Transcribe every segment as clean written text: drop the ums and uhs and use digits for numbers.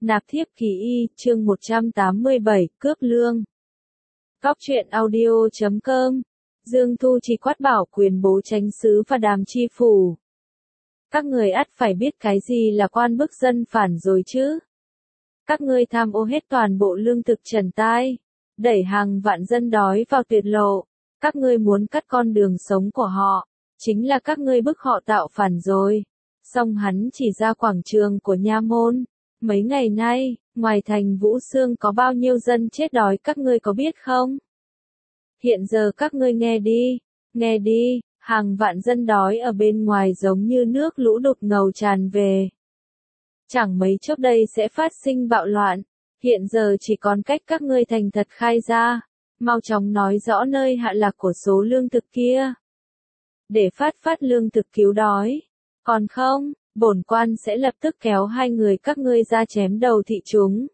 Nạp thiếp ký y, chương 187, cướp lương. Góc truyện audio.com. Dương Thu Trì quát bảo quyền bố chánh xứ và Đàm Chi Phủ. Các người ắt phải biết cái gì là quan bức dân phản rồi chứ. Các ngươi tham ô hết toàn bộ lương thực trần tai, đẩy hàng vạn dân đói vào tuyệt lộ. Các ngươi muốn cắt con đường sống của họ, chính là các ngươi bức họ tạo phản rồi. Xong hắn chỉ ra quảng trường của nha môn. Mấy ngày nay, ngoài thành Vũ Xương có bao nhiêu dân chết đói các ngươi có biết không? Hiện giờ các ngươi nghe đi, hàng vạn dân đói ở bên ngoài giống như nước lũ đột ngầu tràn về. Chẳng mấy chốc đây sẽ phát sinh bạo loạn, hiện giờ chỉ còn cách các ngươi thành thật khai ra, mau chóng nói rõ nơi hạ lạc của số lương thực kia. Để phát lương thực cứu đói, còn không, bổn quan sẽ lập tức kéo hai người các ngươi ra chém đầu thị chúng.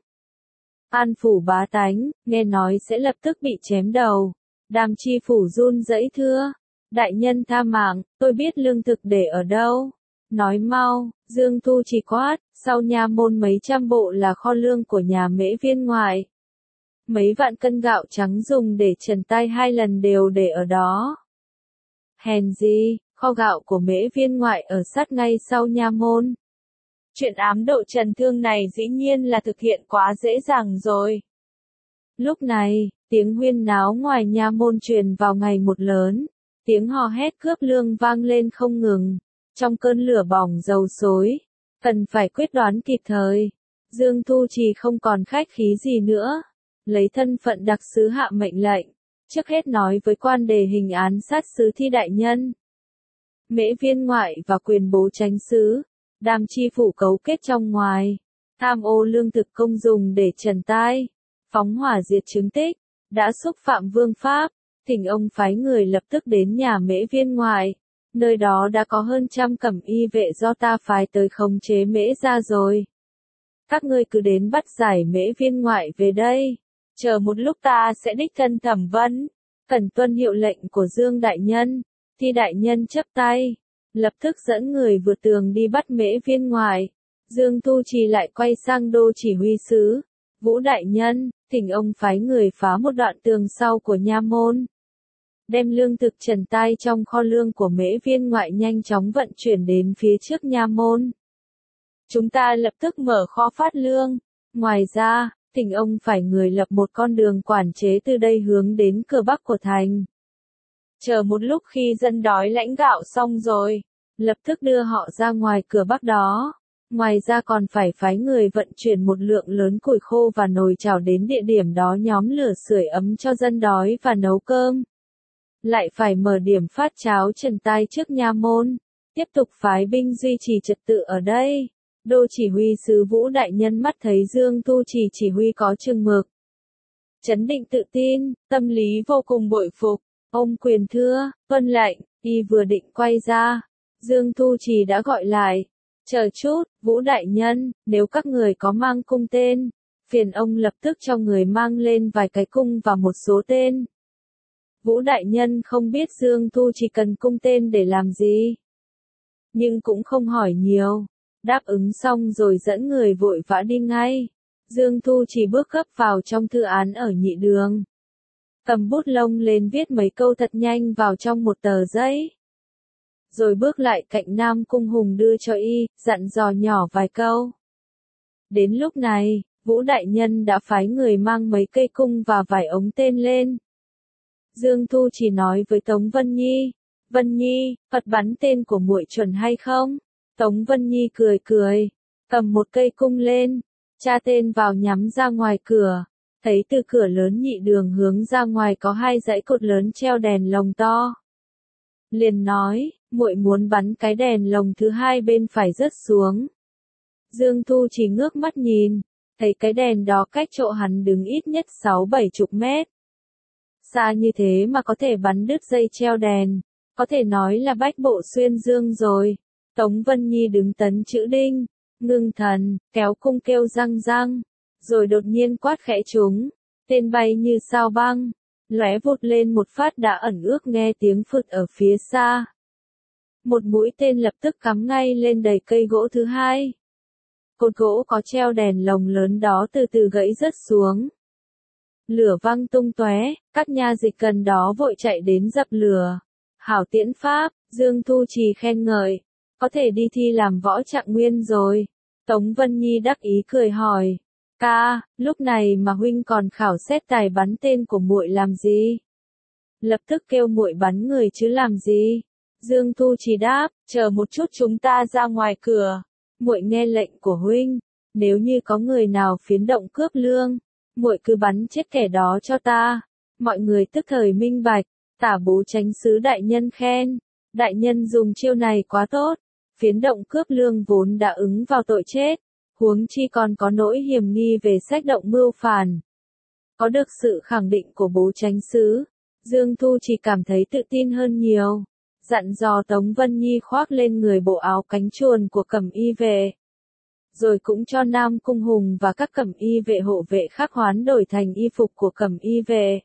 An Phủ bá tánh, nghe nói sẽ lập tức bị chém đầu. Đàm Chi Phủ run rẩy thưa, đại nhân tha mạng, tôi biết lương thực để ở đâu. Nói mau, Dương Thu Trì quát, sau nha môn mấy trăm bộ là kho lương của nhà Mễ Viên ngoại. Mấy vạn cân gạo trắng dùng để trần tai 2 lần đều để ở đó. Hèn gì, kho gạo của Mễ Viên ngoại ở sát ngay sau nha môn. Chuyện ám độ trần thương này dĩ nhiên là thực hiện quá dễ dàng rồi. Lúc này, tiếng huyên náo ngoài nha môn truyền vào ngày một lớn, tiếng hò hét cướp lương vang lên không ngừng, trong cơn lửa bỏng dầu sôi, cần phải quyết đoán kịp thời. Dương Thu Trì không còn khách khí gì nữa, lấy thân phận đặc sứ hạ mệnh lệnh, trước hết nói với quan đề hình án sát sứ Thi đại nhân. Mễ Viên ngoại và quyền bố chánh xứ, Đàm Chi Phủ cấu kết trong ngoài, tham ô lương thực công dùng để trần tai, phóng hỏa diệt chứng tích, đã xúc phạm vương pháp, thỉnh ông phái người lập tức đến nhà Mễ Viên ngoại, nơi đó đã có hơn 100 cẩm y vệ do ta phái tới khống chế Mễ gia rồi. Các ngươi cứ đến bắt giải Mễ Viên ngoại về đây, chờ một lúc ta sẽ đích thân thẩm vấn, cần tuân hiệu lệnh của Dương đại nhân. Thi đại nhân chắp tay, lập tức dẫn người vượt tường đi bắt Mễ Viên ngoại. Dương Thu Trì lại quay sang đô chỉ huy sứ, Vũ đại nhân, thỉnh ông phái người phá một đoạn tường sau của nha môn. Đem lương thực trần tai trong kho lương của Mễ Viên ngoại nhanh chóng vận chuyển đến phía trước nha môn. Chúng ta lập tức mở kho phát lương. Ngoài ra, thỉnh ông phải người lập một con đường quản chế từ đây hướng đến cửa bắc của thành. Chờ một lúc khi dân đói lãnh gạo xong rồi, lập tức đưa họ ra ngoài cửa bắc đó. Ngoài ra còn phải phái người vận chuyển một lượng lớn củi khô và nồi chảo đến địa điểm đó nhóm lửa sưởi ấm cho dân đói và nấu cơm. Lại phải mở điểm phát cháo trần tai trước nha môn, tiếp tục phái binh duy trì trật tự ở đây. Đô chỉ huy sứ Vũ đại nhân mắt thấy Dương Thu Trì chỉ huy có chừng mực, chấn định tự tin, tâm lý vô cùng bội phục. Ông quyền thưa, vâng lệnh, y vừa định quay ra, Dương Thu Trì đã gọi lại. Chờ chút, Vũ đại nhân, nếu các người có mang cung tên, phiền ông lập tức cho người mang lên vài cái cung và một số tên. Vũ đại nhân không biết Dương Thu Trì cần cung tên để làm gì, nhưng cũng không hỏi nhiều, đáp ứng xong rồi dẫn người vội vã đi ngay. Dương Thu Trì bước gấp vào trong thư án ở nhị đường, cầm bút lông lên viết mấy câu thật nhanh vào trong một tờ giấy. Rồi bước lại cạnh Nam Cung Hùng đưa cho y, dặn dò nhỏ vài câu. Đến lúc này, Vũ đại nhân đã phái người mang mấy cây cung và vài ống tên lên. Dương Thu chỉ nói với Tống Vân Nhi, Vân Nhi, Phật bắn tên của muội chuẩn hay không? Tống Vân Nhi cười, cầm một cây cung lên, tra tên vào nhắm ra ngoài cửa. Thấy từ cửa lớn nhị đường hướng ra ngoài có 2 dãy cột lớn treo đèn lồng to. Liền nói, muội muốn bắn cái đèn lồng thứ 2 bên phải rớt xuống. Dương Thu chỉ ngước mắt nhìn, thấy cái đèn đó cách chỗ hắn đứng ít nhất 6-7 chục mét. Xa như thế mà có thể bắn đứt dây treo đèn, có thể nói là bách bộ xuyên dương rồi. Tống Vân Nhi đứng tấn chữ đinh, ngưng thần, kéo cung kêu răng răng. Rồi đột nhiên quát khẽ chúng, tên bay như sao băng, lóe vụt lên một phát đã ẩn ước nghe tiếng phụt ở phía xa. Một mũi tên lập tức cắm ngay lên đầy cây gỗ thứ 2. Cột gỗ có treo đèn lồng lớn đó từ từ gãy rớt xuống. Lửa văng tung tóe, các nha dịch gần đó vội chạy đến dập lửa. Hảo tiễn pháp, Dương Thu Trì khen ngợi. Có thể đi thi làm võ trạng nguyên rồi. Tống Vân Nhi đắc ý cười hỏi. Ca, lúc này mà huynh còn khảo xét tài bắn tên của muội làm gì? Lập tức kêu muội bắn người chứ làm gì? Dương Thu Trì đáp, chờ một chút chúng ta ra ngoài cửa. Muội nghe lệnh của huynh, nếu như có người nào phiến động cướp lương, muội cứ bắn chết kẻ đó cho ta. Mọi người tức thời minh bạch, Tả Bố Chánh Sứ đại nhân khen, đại nhân dùng chiêu này quá tốt, phiến động cướp lương vốn đã ứng vào tội chết, huống chi còn có nỗi hiểm nghi về sách động mưu phản. Có được sự khẳng định của Bố Chánh Sứ, Dương Thu chỉ cảm thấy tự tin hơn nhiều, dặn dò Tống Vân Nhi khoác lên người bộ áo cánh chuồn của cẩm y vệ. Rồi cũng cho Nam Cung Hùng và các cẩm y vệ hộ vệ khác hoán đổi thành y phục của cẩm y vệ.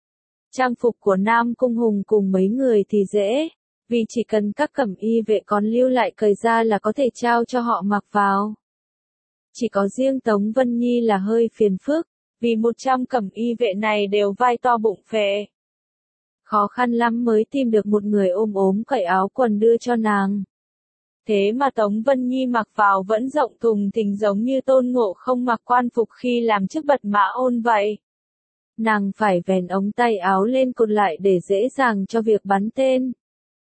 Trang phục của Nam Cung Hùng cùng mấy người thì dễ, vì chỉ cần các cẩm y vệ còn lưu lại cởi ra là có thể trao cho họ mặc vào. Chỉ có riêng Tống Vân Nhi là hơi phiền phức, vì 100 cẩm y vệ này đều vai to bụng phệ. Khó khăn lắm mới tìm được một người ôm ốm cởi áo quần đưa cho nàng. Thế mà Tống Vân Nhi mặc vào vẫn rộng thùng thình giống như Tôn Ngộ Không mặc quan phục khi làm chức bật mã ôn vậy. Nàng phải vén ống tay áo lên cột lại để dễ dàng cho việc bắn tên.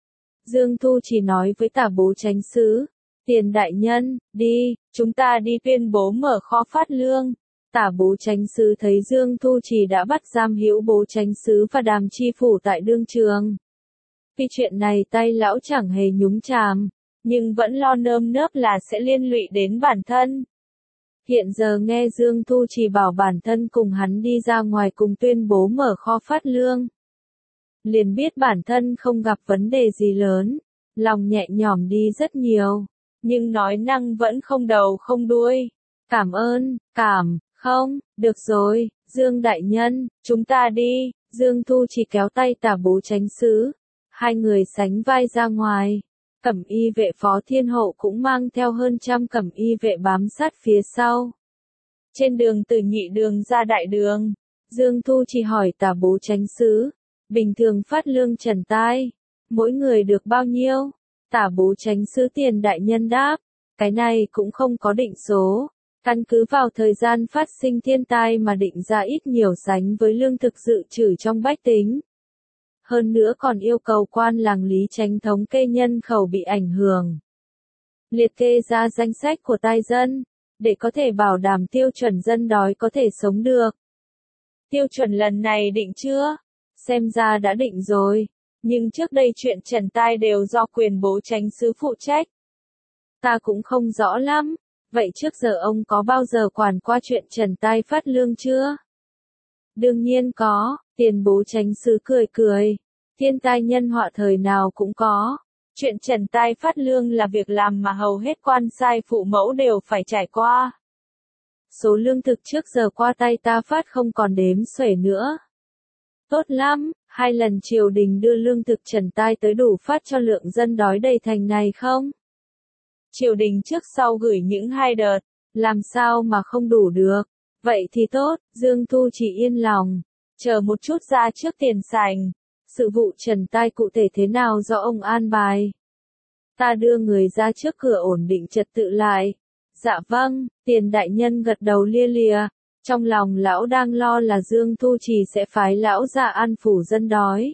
Dương Thu chỉ nói với Tả Bố Chánh Sứ, Tiền đại nhân, đi, chúng ta đi tuyên bố mở kho phát lương. Tả Bố Chánh Sứ thấy Dương Thu Trì đã bắt giam Hữu Bố Chánh Sứ và Đàm Chi Phủ tại đương trường. Vì chuyện này tay lão chẳng hề nhúng chàm, nhưng vẫn lo nơm nớp là sẽ liên lụy đến bản thân. Hiện giờ nghe Dương Thu Trì bảo bản thân cùng hắn đi ra ngoài cùng tuyên bố mở kho phát lương. Liền biết bản thân không gặp vấn đề gì lớn, lòng nhẹ nhõm đi rất nhiều, nhưng nói năng vẫn không đầu không đuôi. Cảm ơn, không, được rồi, Dương đại nhân, chúng ta đi. Dương Thu chỉ kéo tay Tả Bố Chánh Sứ, hai người sánh vai ra ngoài. Cẩm y vệ Phó Thiên Hậu cũng mang theo hơn 100 cẩm y vệ bám sát phía sau. Trên đường từ nhị đường ra đại đường, Dương Thu chỉ hỏi Tả Bố Chánh Sứ, bình thường phát lương trần tai, mỗi người được bao nhiêu? Tả Bố Chánh Sứ Tiền đại nhân đáp, cái này cũng không có định số, căn cứ vào thời gian phát sinh thiên tai mà định ra ít nhiều sánh với lương thực dự trữ trong bách tính. Hơn nữa còn yêu cầu quan làng lý tránh thống kê nhân khẩu bị ảnh hưởng. Liệt kê ra danh sách của tai dân, để có thể bảo đảm tiêu chuẩn dân đói có thể sống được. Tiêu chuẩn lần này định chưa? Xem ra đã định rồi, nhưng trước đây chuyện trần tai đều do quyền Bố Chánh Sứ phụ trách. Ta cũng không rõ lắm, vậy trước giờ ông có bao giờ quản qua chuyện trần tai phát lương chưa? Đương nhiên có, Tiền Bố Chánh Sứ cười cười. Thiên tai nhân họa thời nào cũng có. Chuyện trần tai phát lương là việc làm mà hầu hết quan sai phụ mẫu đều phải trải qua. Số lương thực trước giờ qua tay ta phát không còn đếm xuể nữa. Tốt lắm, 2 lần triều đình đưa lương thực trần tai tới đủ phát cho lượng dân đói đầy thành này không? Triều đình trước sau gửi những 2 đợt, làm sao mà không đủ được? Vậy thì tốt, Dương Thu chỉ yên lòng. Chờ một chút ra trước tiền sảnh. Sự vụ trần tai cụ thể thế nào do ông an bài? Ta đưa người ra trước cửa ổn định trật tự lại. Dạ vâng, Tiền đại nhân gật đầu lia lịa. Trong lòng lão đang lo là Dương Thu Trì sẽ phái lão ra an phủ dân đói.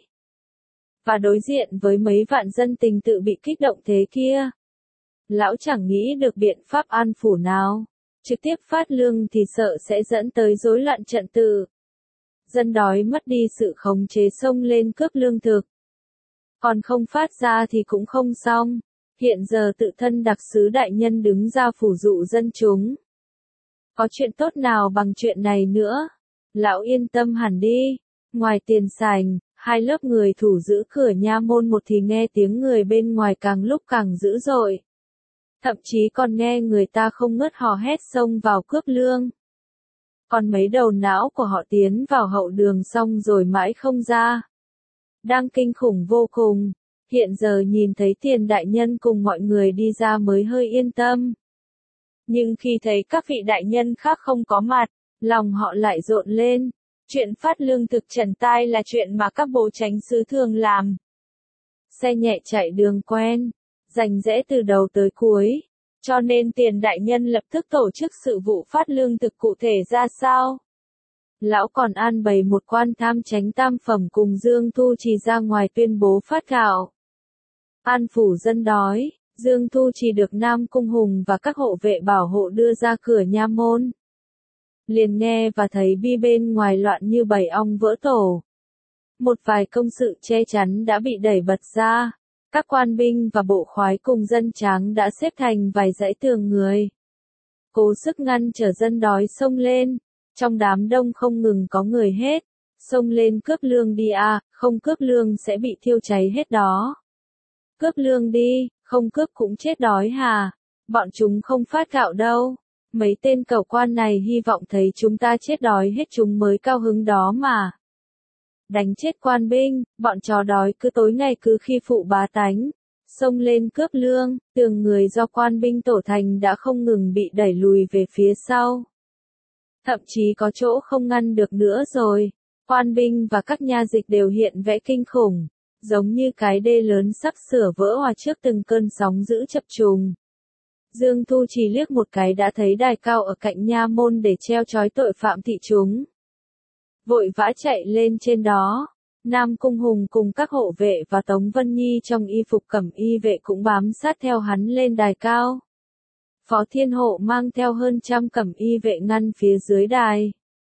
Và đối diện với mấy vạn dân tình tự bị kích động thế kia. Lão chẳng nghĩ được biện pháp an phủ nào. Trực tiếp phát lương thì sợ sẽ dẫn tới rối loạn trật tự. Dân đói mất đi sự khống chế xông lên cướp lương thực. Còn không phát ra thì cũng không xong. Hiện giờ tự thân đặc sứ đại nhân đứng ra phủ dụ dân chúng. Có chuyện tốt nào bằng chuyện này nữa? Lão yên tâm hẳn đi. Ngoài tiền sảnh, 2 lớp người thủ giữ cửa nha môn một thì nghe tiếng người bên ngoài càng lúc càng dữ dội. Thậm chí còn nghe người ta không ngớt hò hét xông vào cướp lương. Còn mấy đầu não của họ tiến vào hậu đường xong rồi mãi không ra. Đang kinh khủng vô cùng. Hiện giờ nhìn thấy Tiền đại nhân cùng mọi người đi ra mới hơi yên tâm. Nhưng khi thấy các vị đại nhân khác không có mặt, lòng họ lại rộn lên. Chuyện phát lương thực trần tai là chuyện mà các bố chánh xứ thường làm. Xe nhẹ chạy đường quen, rành rẽ từ đầu tới cuối. Cho nên tiền đại nhân lập tức tổ chức sự vụ phát lương thực cụ thể ra sao. Lão còn an bày một quan tham chánh tam phẩm cùng Dương Thu Trì ra ngoài tuyên bố phát gạo. An phủ dân đói, Dương Thu Trì được Nam Cung Hùng và các hộ vệ bảo hộ đưa ra cửa nha môn. Liền nghe và thấy bi bên ngoài loạn như bầy ong vỡ tổ. Một vài công sự che chắn đã bị đẩy bật ra. Các quan binh và bộ khoái cùng dân tráng đã xếp thành vài dãy tường người. Cố sức ngăn trở dân đói xông lên. Trong đám đông không ngừng có người hết. Xông lên cướp lương đi à, không cướp lương sẽ bị thiêu cháy hết đó. Cướp lương đi, không cướp cũng chết đói hà. Bọn chúng không phát gạo đâu. Mấy tên cẩu quan này hy vọng thấy chúng ta chết đói hết chúng mới cao hứng đó mà. Đánh chết quan binh, bọn chó đói cứ tối ngày cứ khi phụ bá tánh. Xông lên cướp lương, tường người do quan binh tổ thành đã không ngừng bị đẩy lùi về phía sau. Thậm chí có chỗ không ngăn được nữa rồi. Quan binh và các nha dịch đều hiện vẻ kinh khủng. Giống như cái đê lớn sắp sửa vỡ hòa trước từng cơn sóng dữ chập trùng. Dương Thu Trì liếc một cái đã thấy đài cao ở cạnh nha môn để treo trói tội phạm thị chúng. Vội vã chạy lên trên đó. Nam Cung Hùng cùng các hộ vệ và Tống Vân Nhi trong y phục cẩm y vệ cũng bám sát theo hắn lên đài cao. Phó Thiên Hộ mang theo hơn 100 cẩm y vệ ngăn phía dưới đài.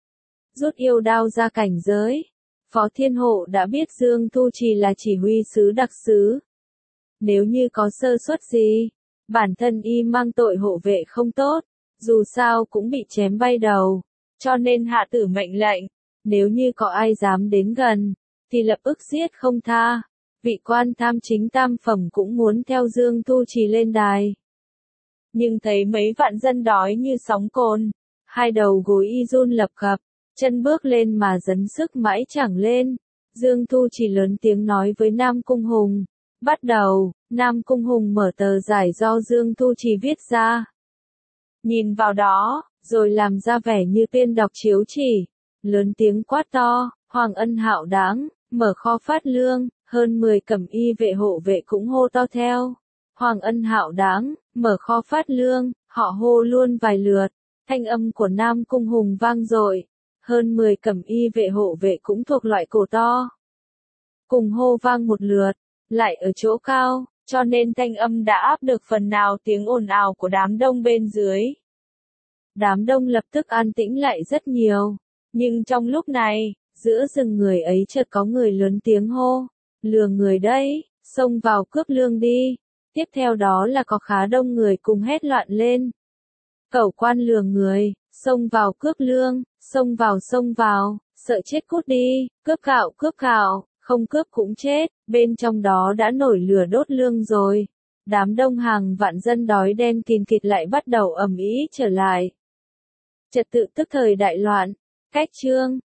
Rút yêu đao ra cảnh giới. Phó Thiên Hộ đã biết Dương Thu Trì là chỉ huy sứ đặc sứ. Nếu như có sơ suất gì, bản thân y mang tội hộ vệ không tốt, dù sao cũng bị chém bay đầu, cho nên hạ tử mệnh lệnh, nếu như có ai dám đến gần, thì lập ức giết không tha. Vị quan tham chính tam phẩm cũng muốn theo Dương Thu Trì lên đài. Nhưng thấy mấy vạn dân đói như sóng cồn, hai đầu gối y run lập cập, chân bước lên mà dấn sức mãi chẳng lên. Dương Thu Trì lớn tiếng nói với Nam Cung Hùng. Bắt đầu, Nam Cung Hùng mở tờ giải do Dương Thu Trì viết ra. Nhìn vào đó, rồi làm ra vẻ như tiên đọc chiếu chỉ. Lớn tiếng quát to, Hoàng Ân hạo đáng, mở kho phát lương, hơn 10 cẩm y vệ hộ vệ cũng hô to theo. Hoàng Ân hạo đáng, mở kho phát lương, họ hô luôn vài lượt, thanh âm của Nam Cung Hùng vang dội. Hơn 10 cẩm y vệ hộ vệ cũng thuộc loại cổ to. Cùng hô vang một lượt, lại ở chỗ cao, cho nên thanh âm đã áp được phần nào tiếng ồn ào của đám đông bên dưới. Đám đông lập tức an tĩnh lại rất nhiều, nhưng trong lúc này, giữa rừng người ấy chợt có người lớn tiếng hô, lừa người đấy, xông vào cướp lương đi. Tiếp theo đó là có khá đông người cùng hét loạn lên. Cẩu quan lừa người, xông vào cướp lương, xông vào, sợ chết cút đi, cướp gạo, không cướp cũng chết, bên trong đó đã nổi lửa đốt lương rồi. Đám đông hàng vạn dân đói đen kìn kịt lại bắt đầu ầm ĩ trở lại. Trật tự tức thời đại loạn, cách chương.